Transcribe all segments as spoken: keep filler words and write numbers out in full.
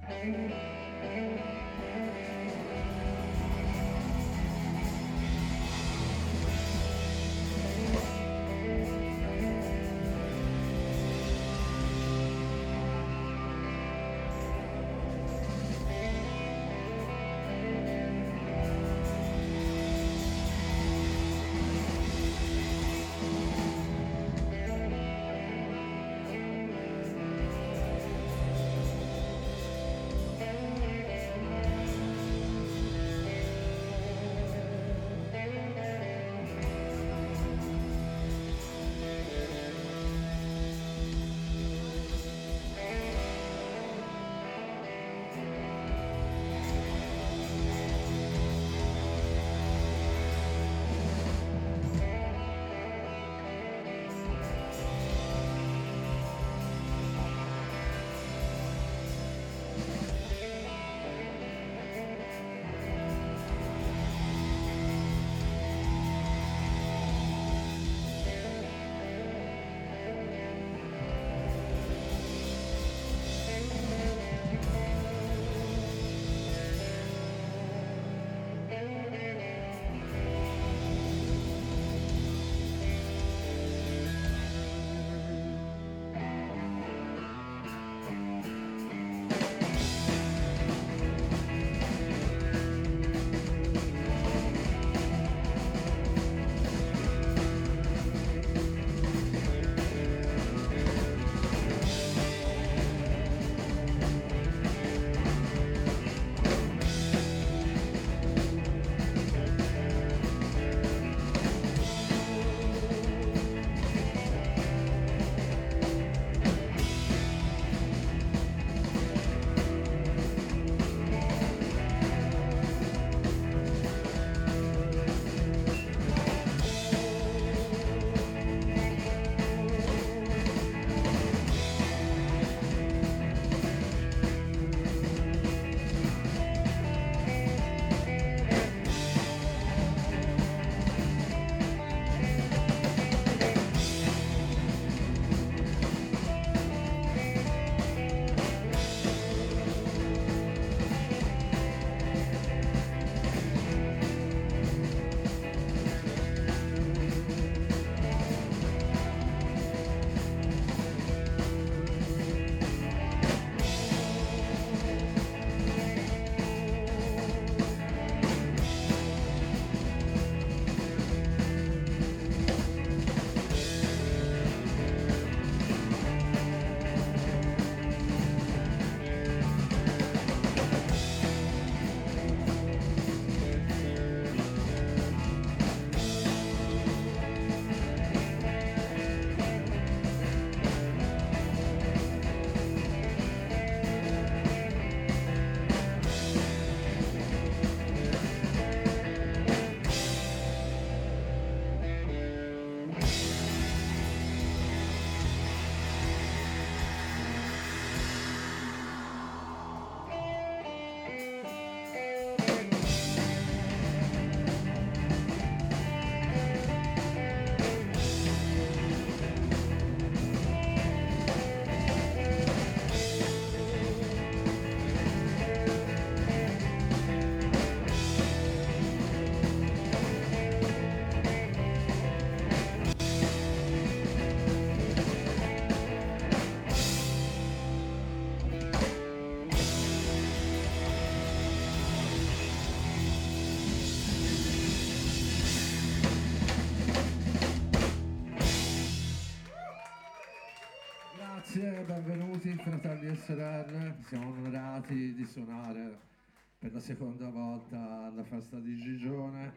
Grazie, benvenuti fratelli e sorelle, siamo onorati di suonare per la seconda volta alla festa di Gigione.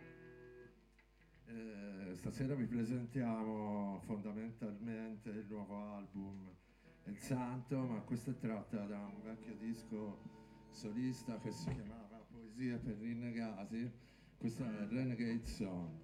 Eh, stasera vi presentiamo fondamentalmente il nuovo album Il Santo, ma questo è tratto da un vecchio disco solista che si chiamava Poesie per Rinnegati. Questo è Renegade Song.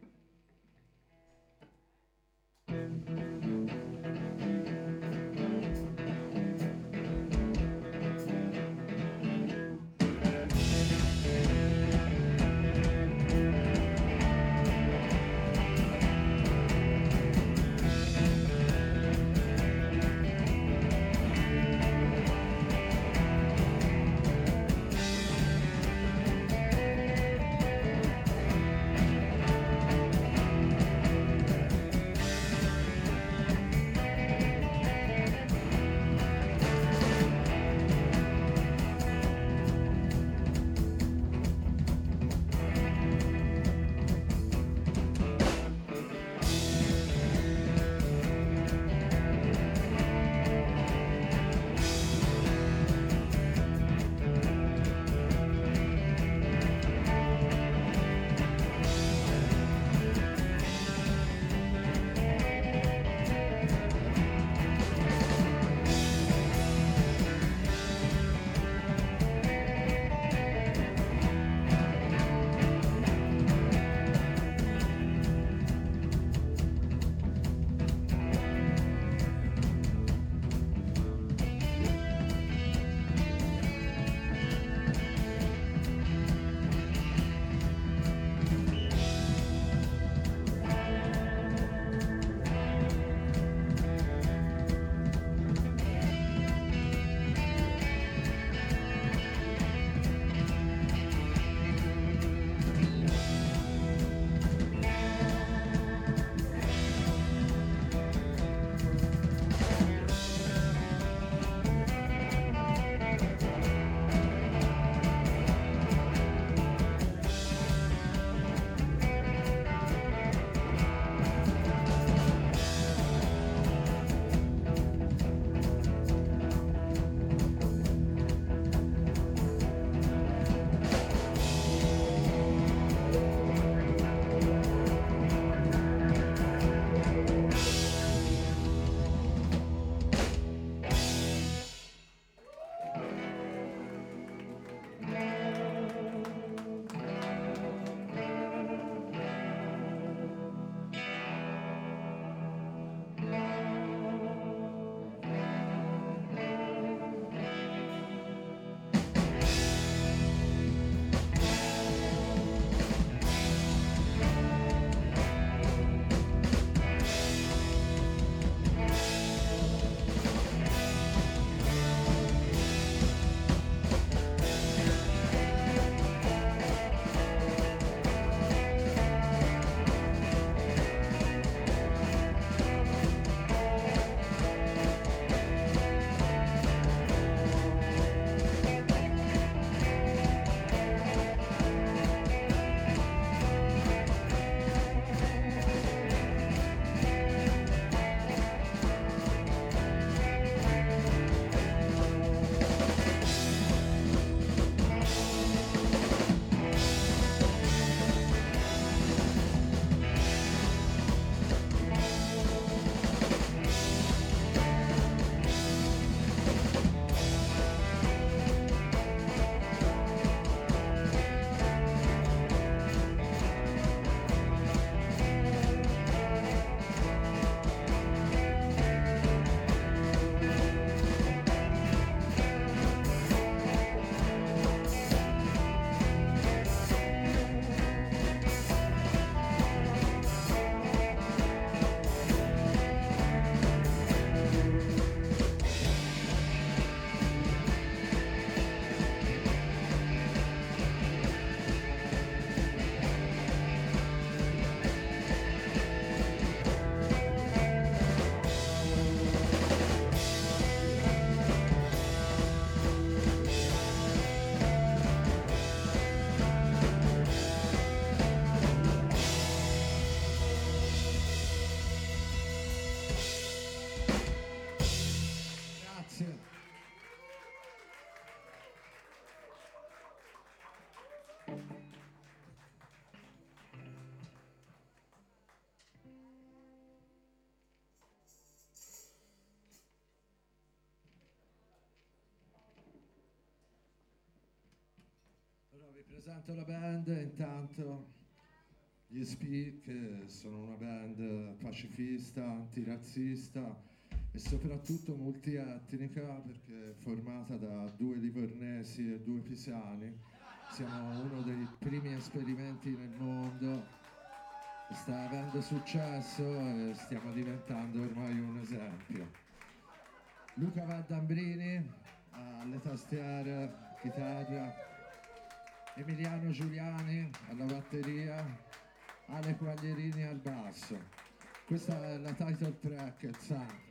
Presento la band, intanto gli S P, che sono una band pacifista, antirazzista e soprattutto multietnica, perché è formata da due livornesi e due pisani. Siamo uno dei primi esperimenti nel mondo, sta avendo successo e stiamo diventando ormai un esempio. Luca Valdambrini alle tastiere, chitarra, Emiliano Giuliani alla batteria, Ale Quaglierini al basso. Questa è la title track, il Santo.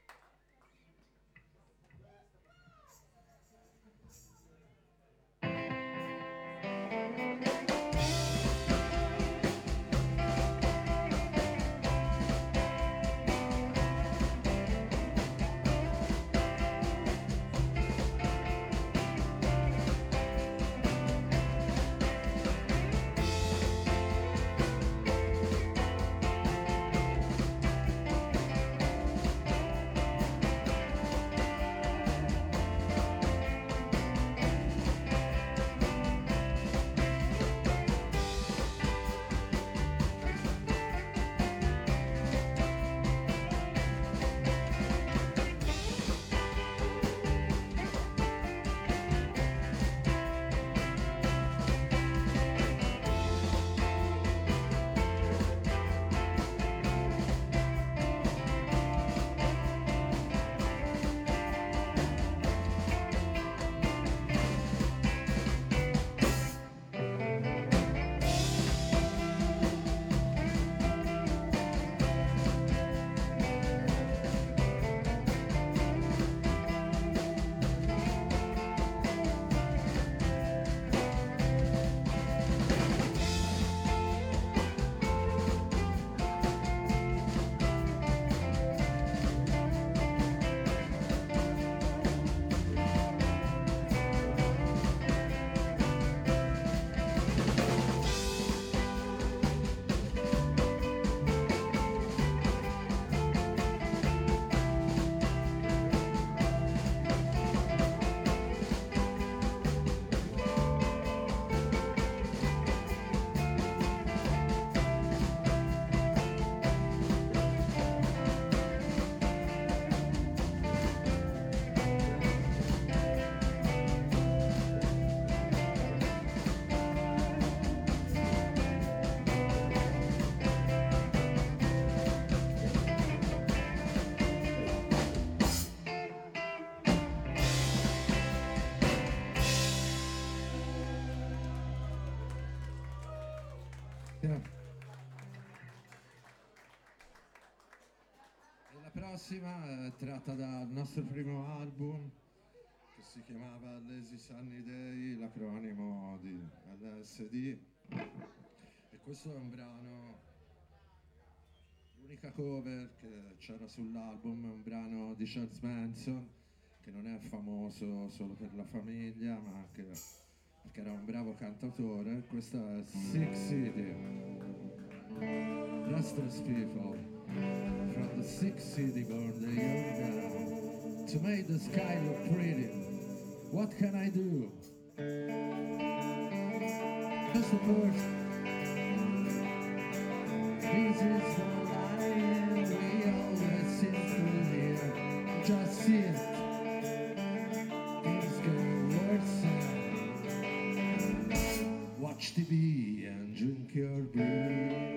La prossima è tratta dal nostro primo album che si chiamava Lazy Sunny Day, l'acronimo di L S D, e questo è un brano, l'unica cover che c'era sull'album, è un brano di Charles Manson, che non è famoso solo per la famiglia ma anche perché era un bravo cantautore. Questa è Sick City, Restless People. From the sick city born the young down to make the sky look pretty. What can I do? Just a person. This is the line we always sit through here. Just sit. Things get worse. Watch T V and drink your beer.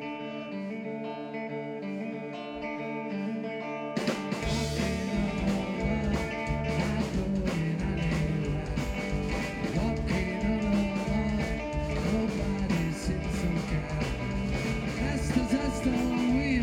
We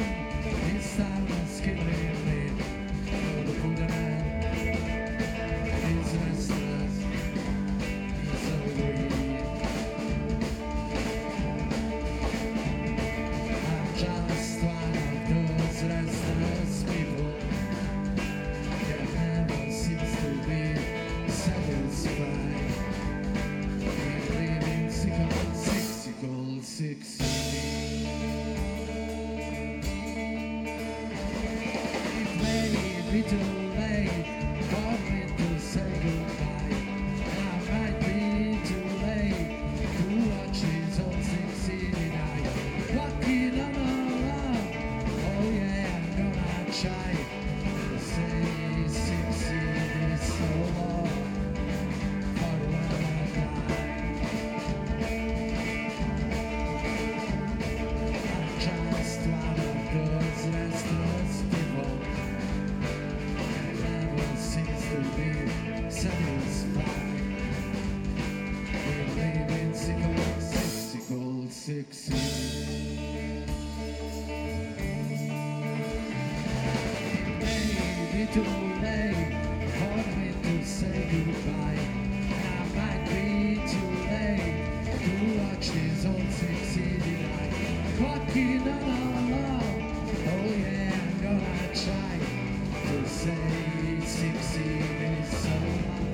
too late for me to say goodbye. And I might be too late to watch this old sixty night. Walking on alone, oh yeah, I'm gonna try to say sixteen is so long.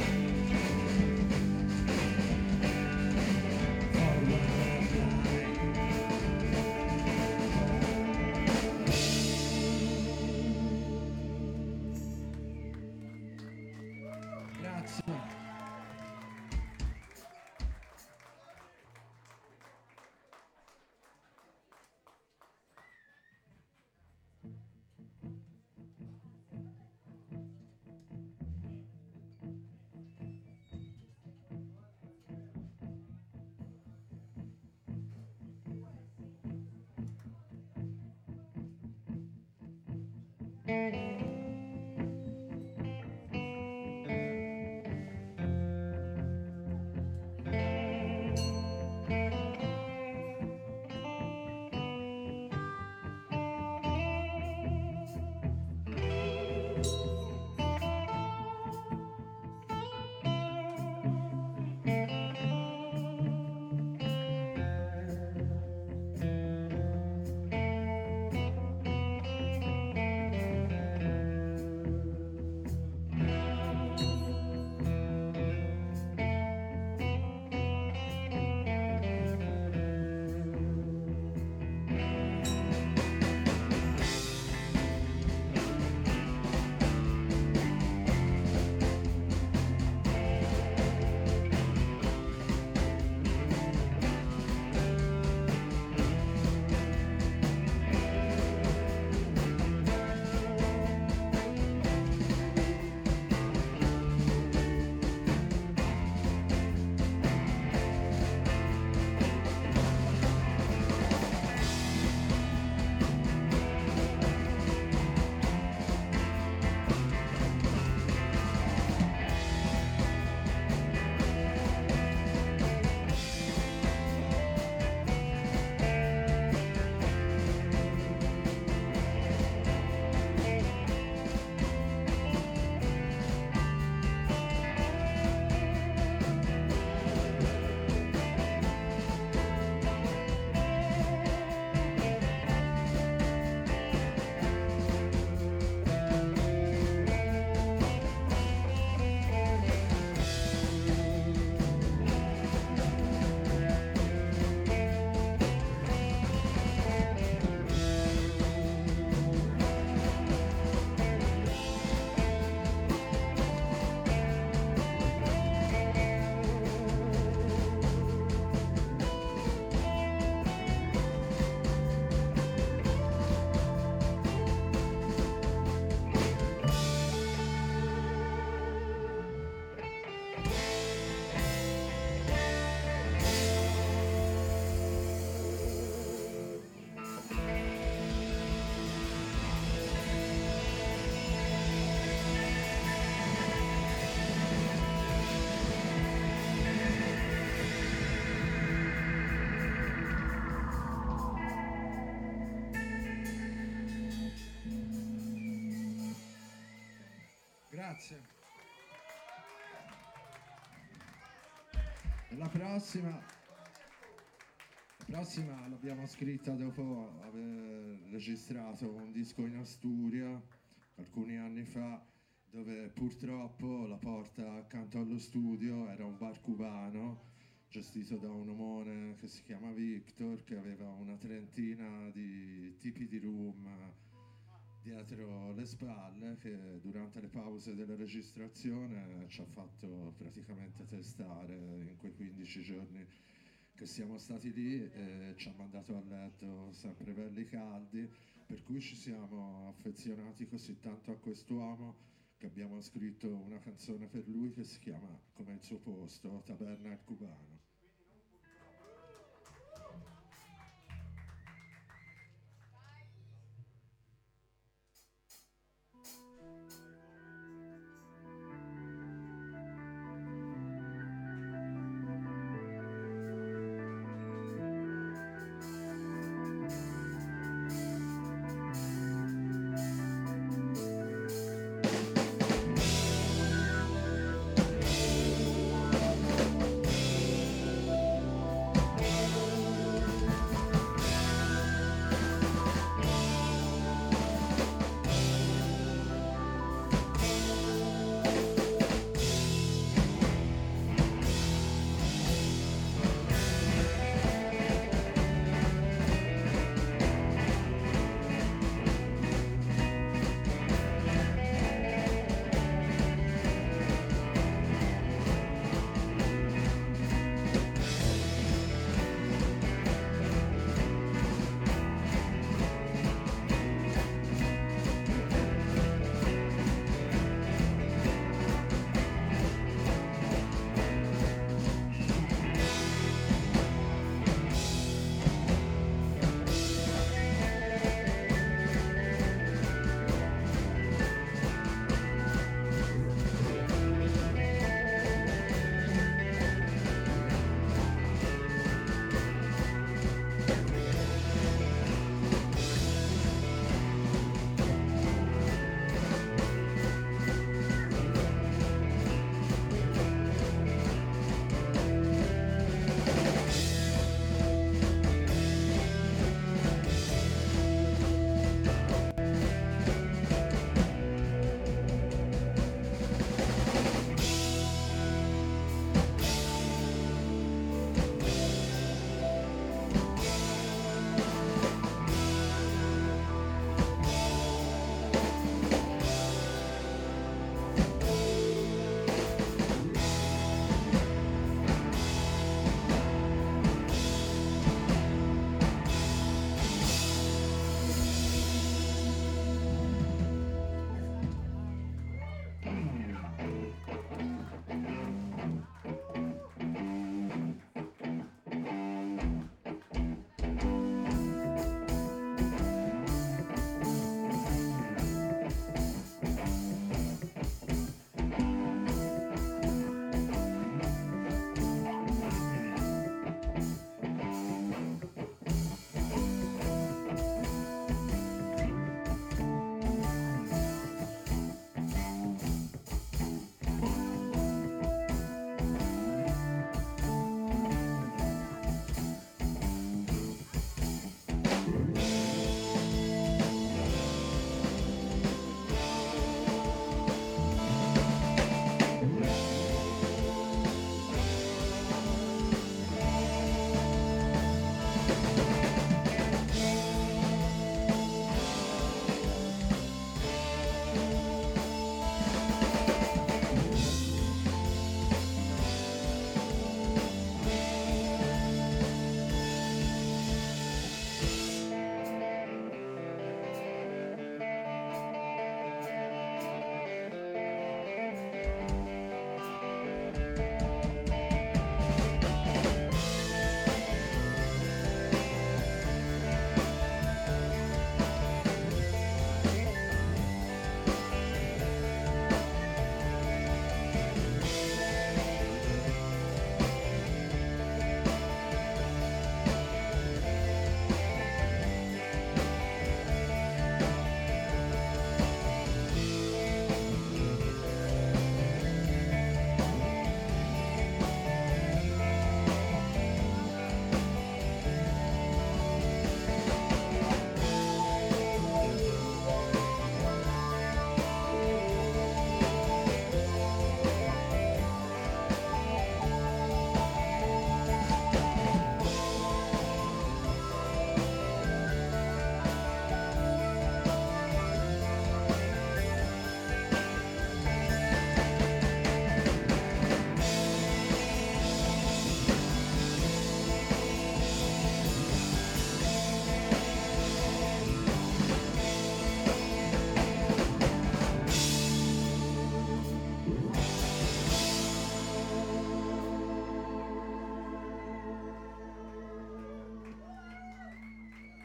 For one night. Grazie. Grazie. La prossima, la prossima l'abbiamo scritta dopo aver registrato un disco in Asturia alcuni anni fa, dove purtroppo la porta accanto allo studio era un bar cubano gestito da un omone che si chiama Victor, che aveva una trentina di tipi di room dietro le spalle, che durante le pause della registrazione ci ha fatto praticamente testare in quei quindici giorni che siamo stati lì, e ci ha mandato a letto sempre belli caldi, per cui ci siamo affezionati così tanto a quest'uomo che abbiamo scritto una canzone per lui che si chiama come il suo posto, Taberna il Cubano.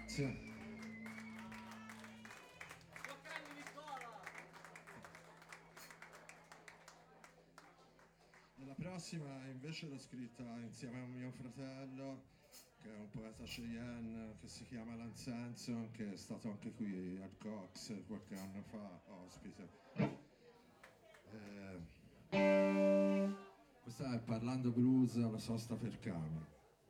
Grazie. La prossima invece l'ho scritta insieme a un mio fratello, che è un poeta Cheyenne, che si chiama Lansenso, che è stato anche qui al Cox qualche anno fa, ospite. Eh, questa è Parlando Blues alla sosta per camion.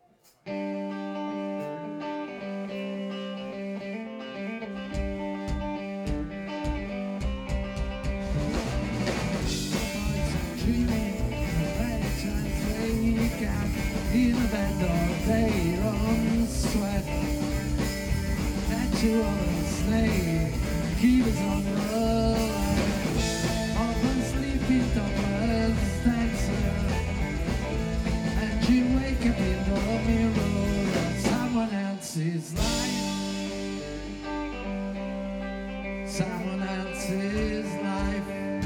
In a bed of their own sweat, tattoo on a snake, he was on the line, often sleeping topless dancer, and you wake up in the mirror of someone else's life, someone else's life.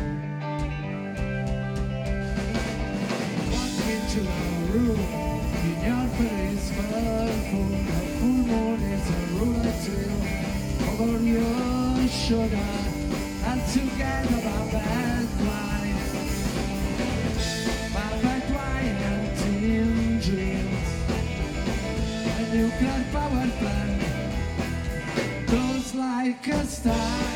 Walk into a room. Your face full of full moon is a ruler too. Over your shoulder and together my bad wine, my bad wine and teen dreams. A nuclear power plant goes like a star.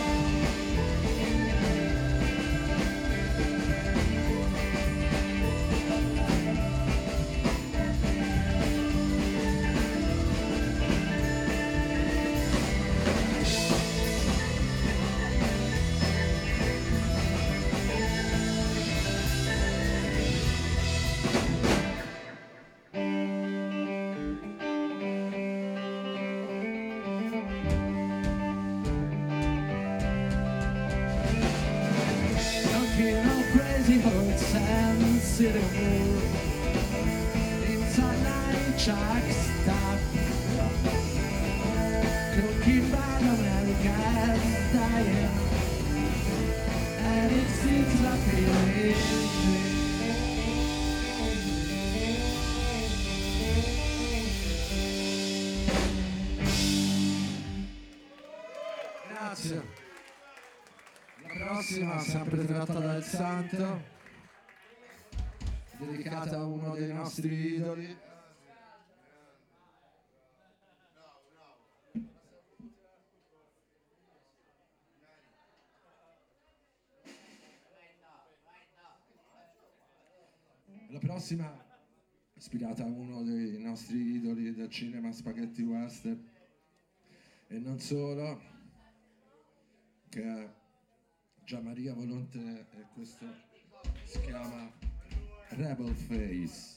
City Hall, inside nine track stop, cooking by America's dying, and it seems like a Grazie. La prossima, sempre tratta dal Santo, dedicata a uno dei nostri idoli. La prossima ispirata a uno dei nostri idoli del cinema spaghetti western e non solo, che è Gianmaria Volonté, e questo si chiama Rebel Face.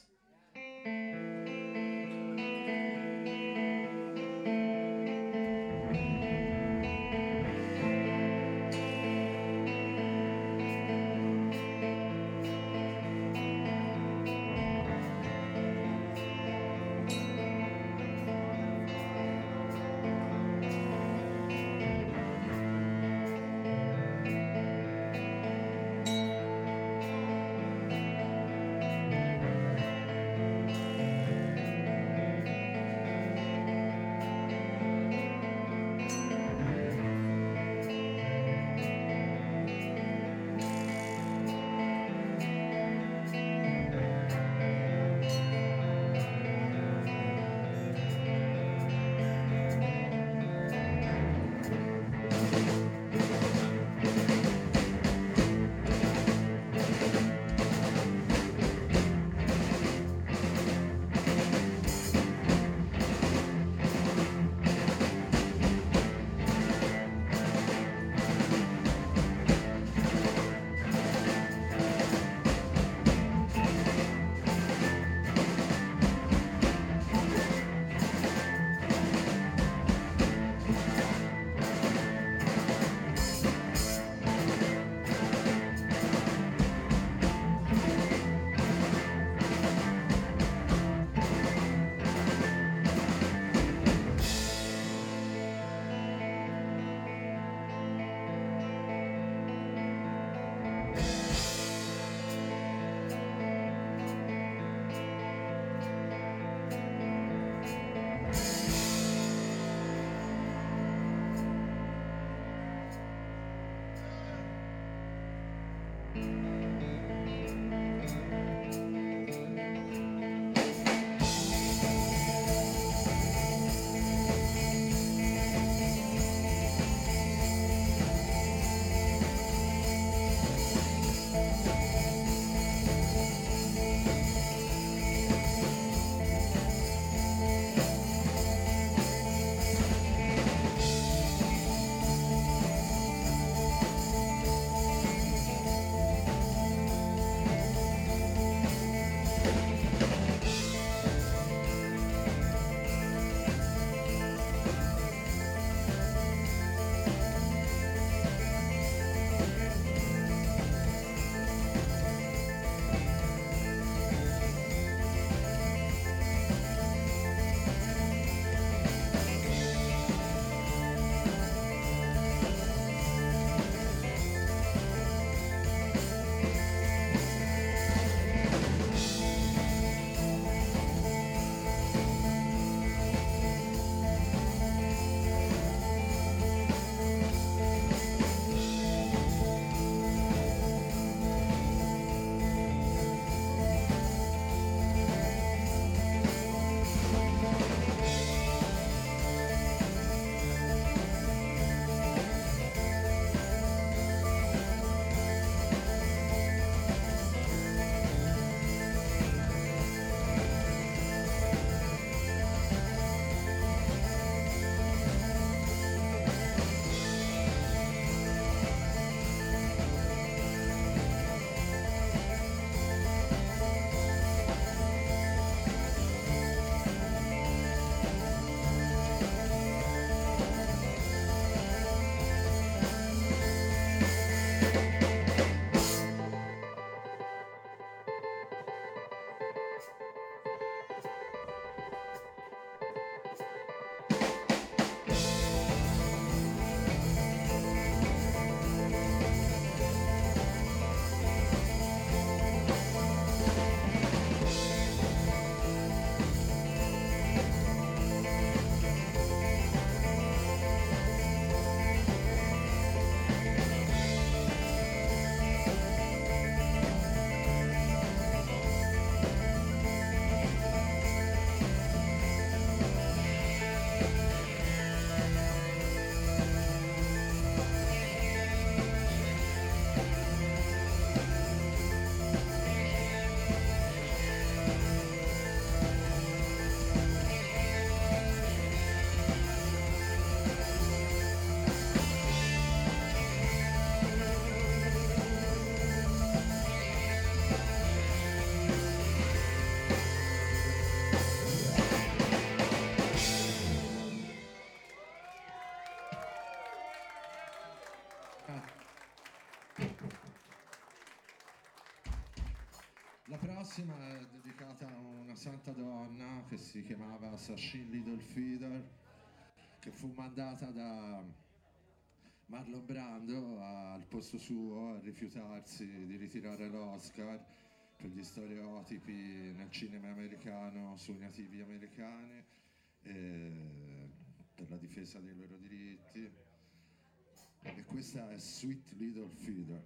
prossima è dedicata a una santa donna che si chiamava Sachin Little Feeder, che fu mandata da Marlon Brando al posto suo a rifiutarsi di ritirare l'Oscar per gli stereotipi nel cinema americano sui nativi americani e per la difesa dei loro diritti. E questa è Sweet Little Feeder.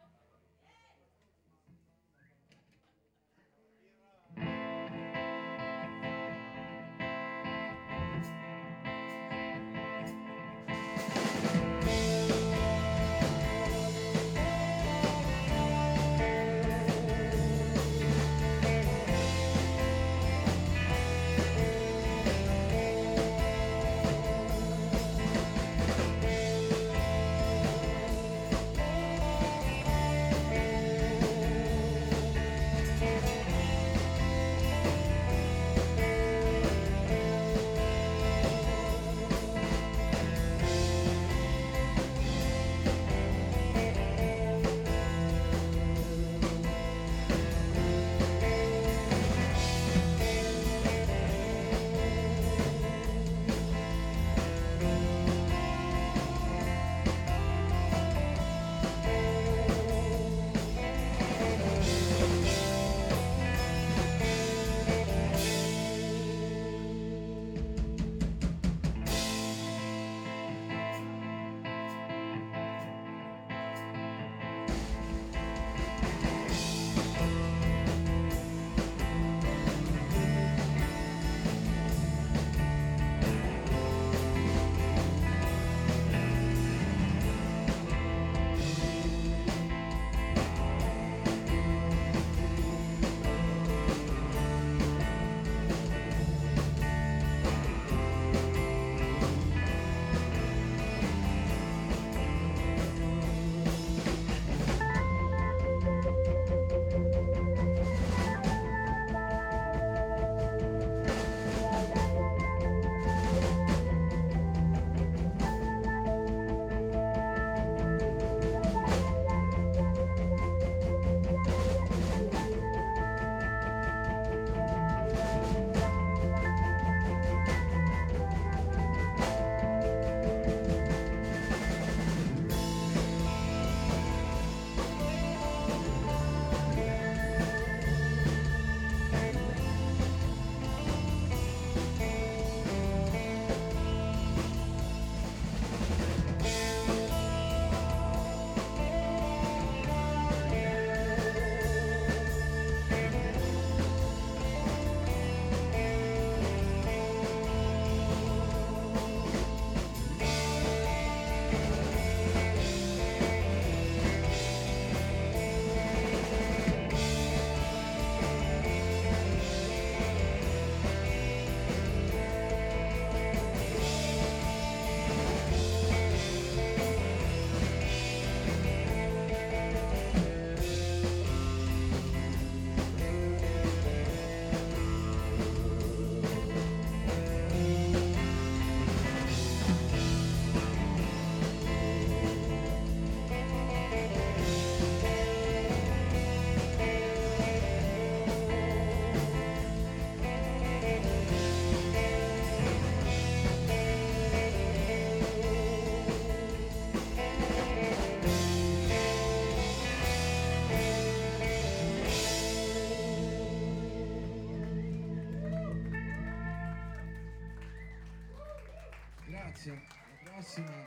Grazie. La prossima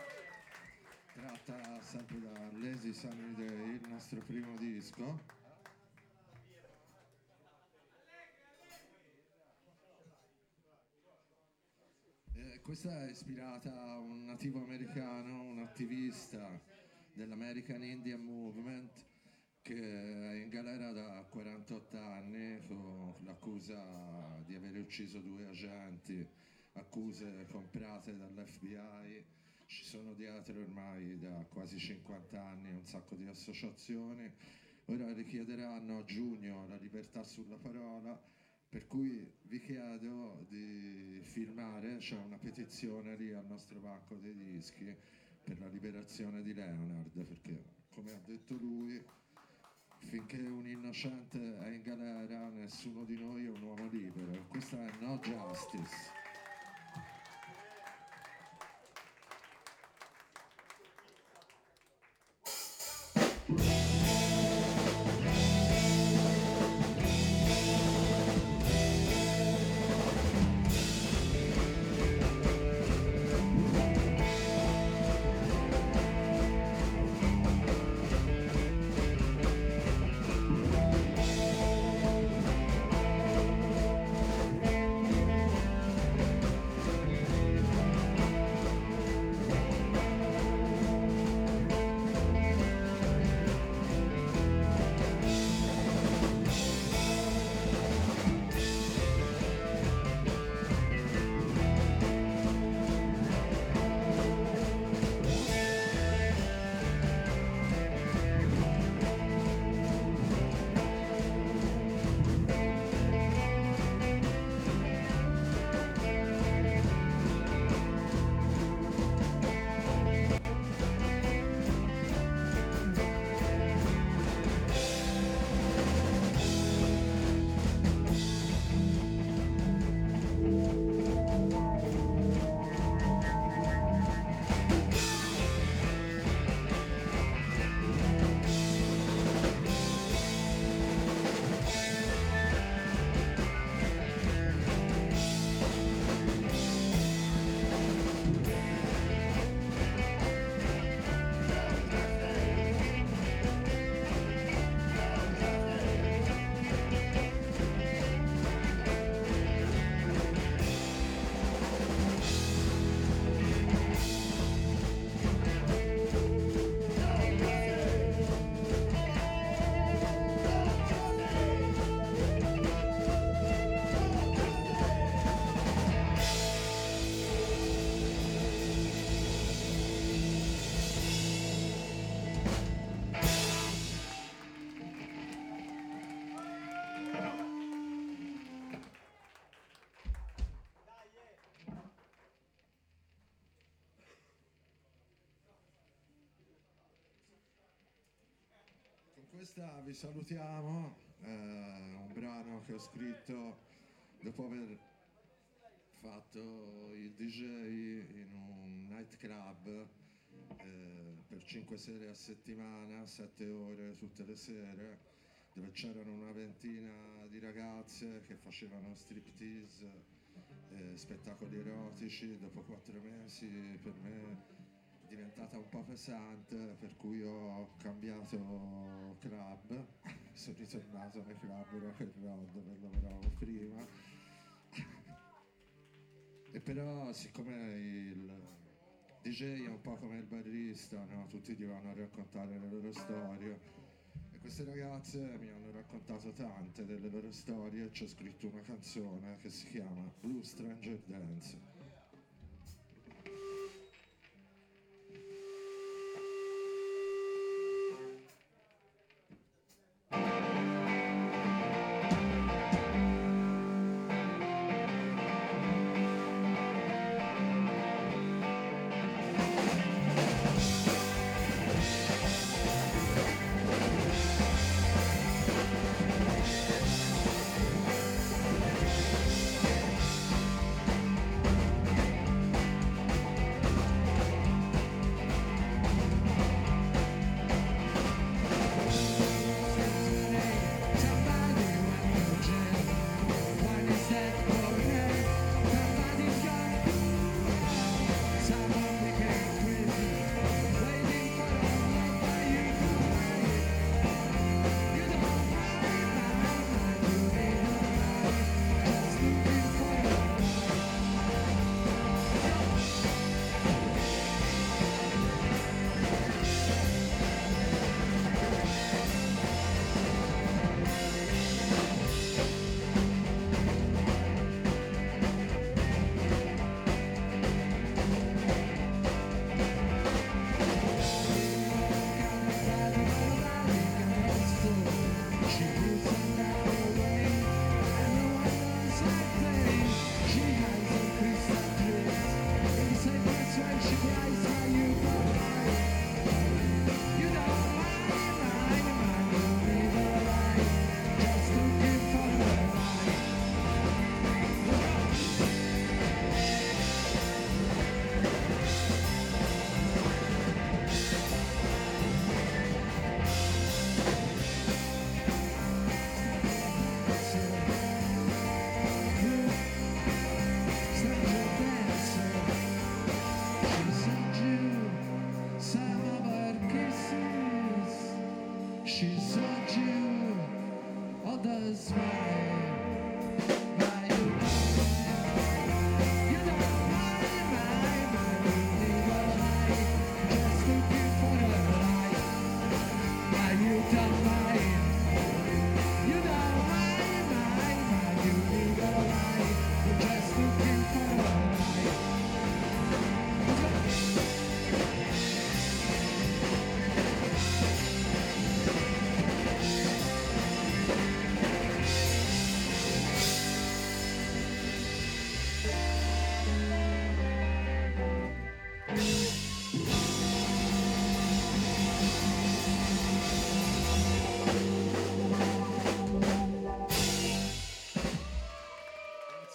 tratta sempre da Lazy Sunny Day, il nostro primo disco. Eh, questa è ispirata a un nativo americano, un attivista dell'American Indian Movement che è in galera da quarantotto anni con l'accusa di aver ucciso due agenti, accuse comprate dall'F B I. Ci sono dietro ormai da quasi cinquanta anni un sacco di associazioni. Ora richiederanno a giugno la libertà sulla parola, per cui vi chiedo di firmare, c'è una petizione lì al nostro banco dei dischi per la liberazione di Leonard, perché come ha detto lui finché un innocente è in galera, nessuno di noi è un uomo libero. Questa è No Justice. Questa vi salutiamo, eh, un brano che ho scritto dopo aver fatto il D J in un nightclub eh, per cinque sere a settimana, sette ore tutte le sere, dove c'erano una ventina di ragazze che facevano striptease, eh, spettacoli erotici. Dopo quattro mesi per me è diventata un po' pesante, per cui ho cambiato club, sono ritornato nei club rock and roll dove lavoravo prima. E però siccome il D J è un po' come il barista, no? Tutti gli vanno a raccontare le loro storie, e queste ragazze mi hanno raccontato tante delle loro storie, e ci ho scritto una canzone che si chiama Blue Stranger Dance.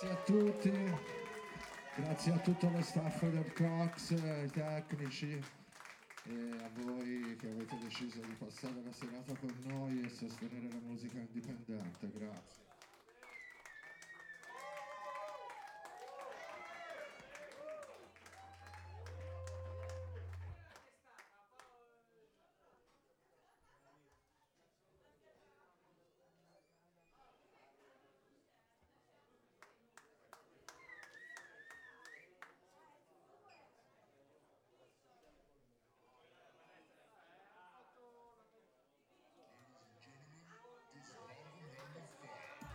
Grazie a tutti, grazie a tutto lo staff del Cox, ai tecnici e a voi che avete deciso di passare la serata con noi e sostenere la musica indipendente. Grazie. Ladies and gentlemen, this is album number five.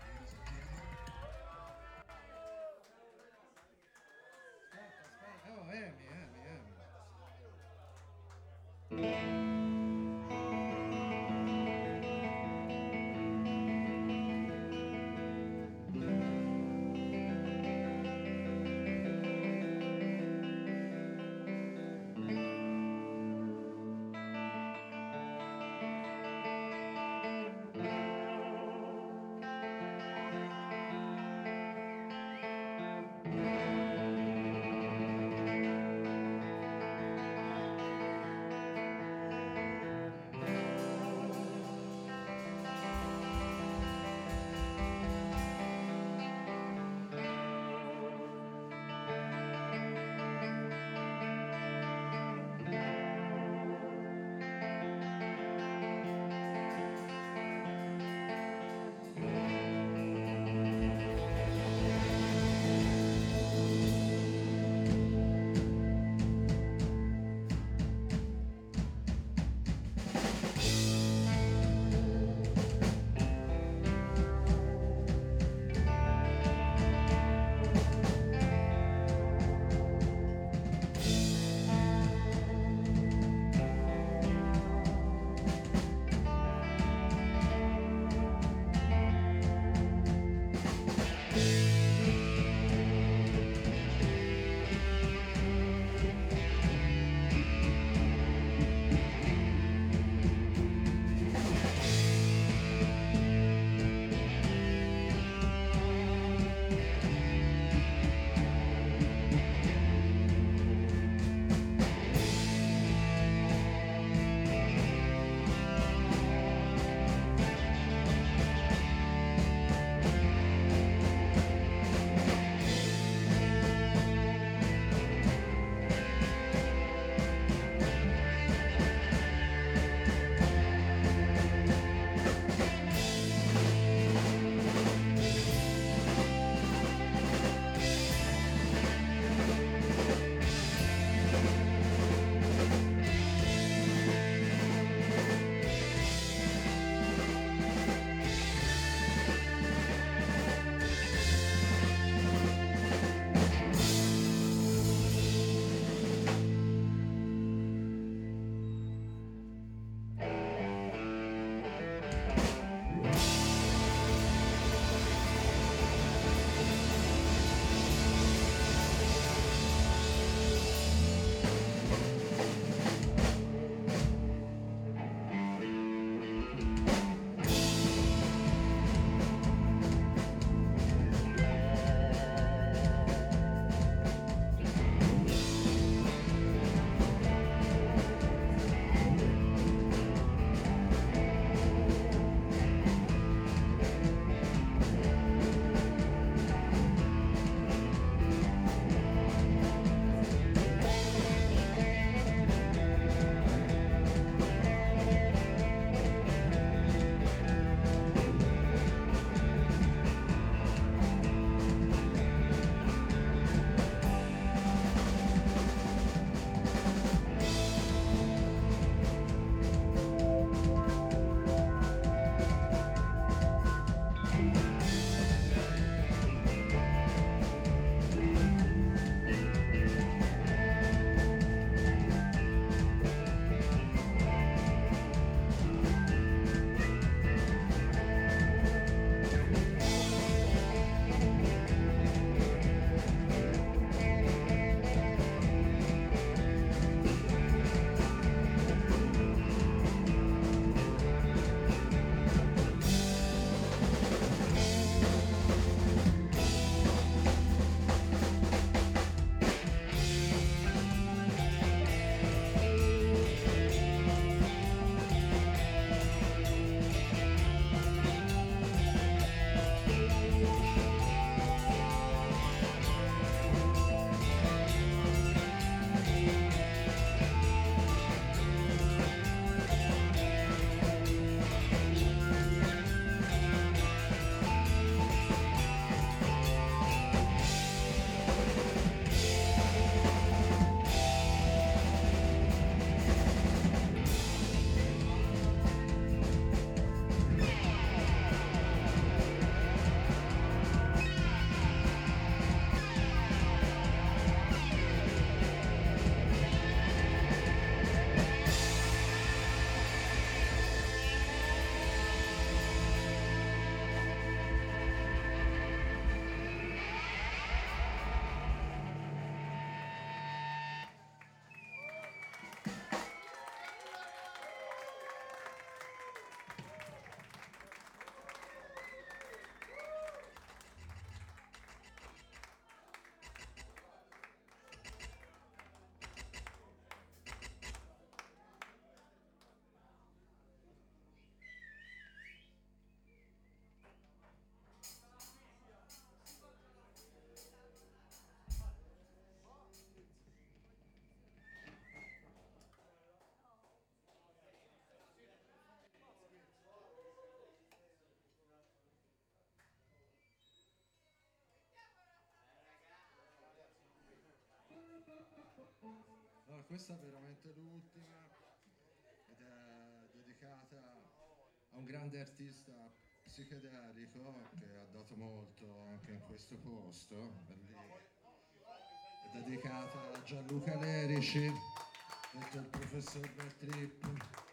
Allora, questa è veramente l'ultima ed è dedicata a un grande artista psichedelico che ha dato molto anche in questo posto. È lì. È dedicata a Gianluca Lerici, detto il professor Bad Trip.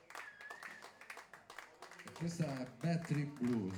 E questa è Bad Trip Blues.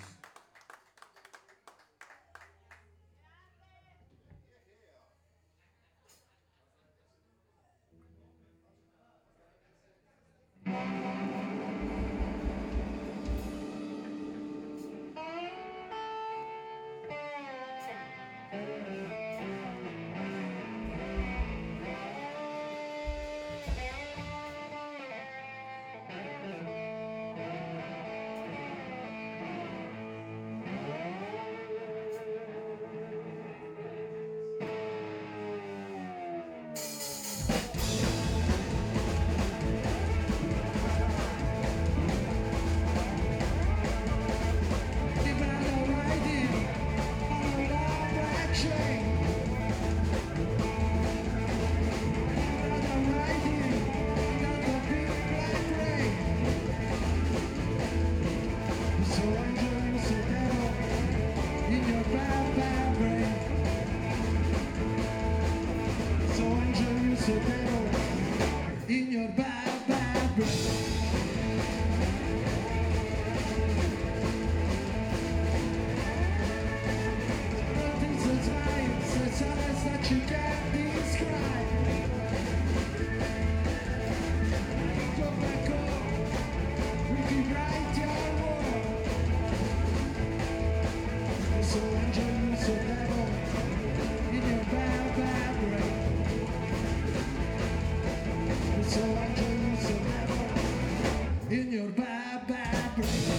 In your bad, bad brain. Things are times, the times that you can't describe. Go back home, we can write your world. So enjoy you so level in your bad, bad brain. So enjoy you so level in your bad, bad brain.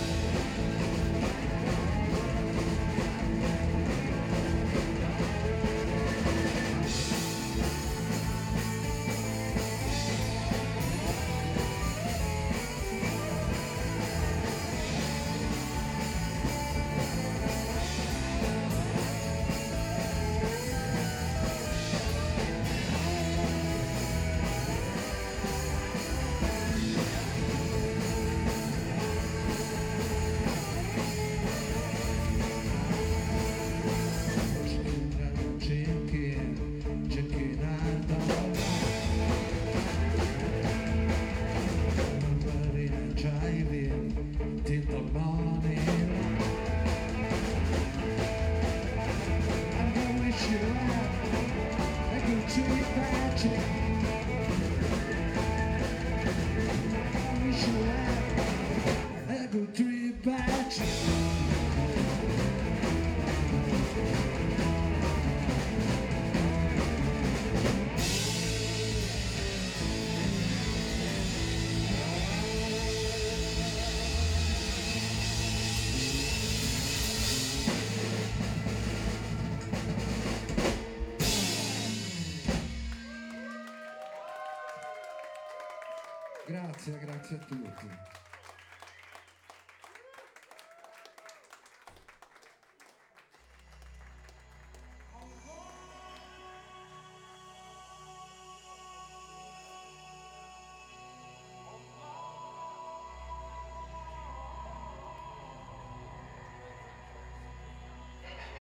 Grazie, grazie a tutti.